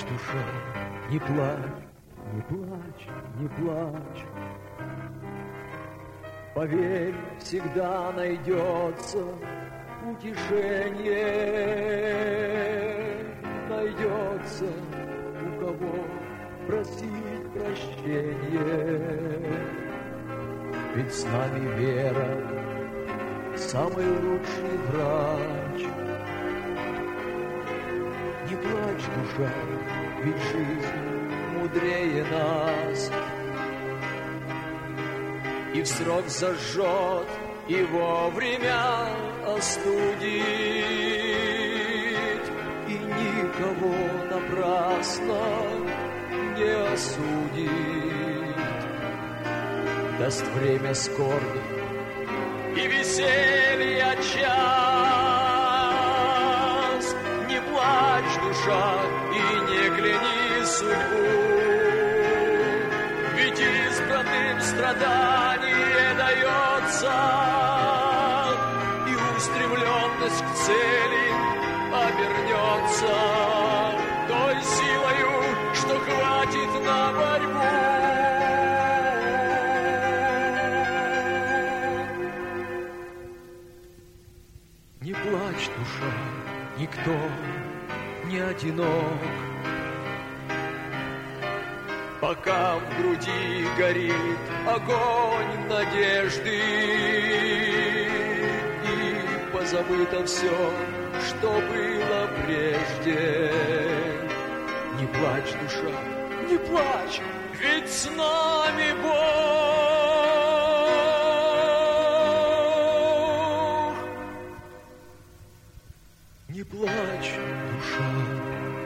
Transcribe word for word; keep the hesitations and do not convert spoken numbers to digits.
душа, не плачь, не плачь, не плачь. Поверь, всегда найдется утешение, найдется у кого просить прощения. Ведь с нами вера, самый лучший врач. Не плачь, душа, ведь жизнь мудрее нас. И в срок зажжет, и вовремя остудит, и никого напрасно не осудит. Даст время скорби и веселья час. Не плачь, душа, и не кляни судьбу, ведь избранным страдание дается, и устремленность к цели обернется той силою, что хватит на борьбу. Не плачь, душа, никто не одинок, пока в груди горит огонь надежды, и позабыто все, что было прежде. Не плачь, душа, не плачь, ведь с нами Бог. Не плачь, душа.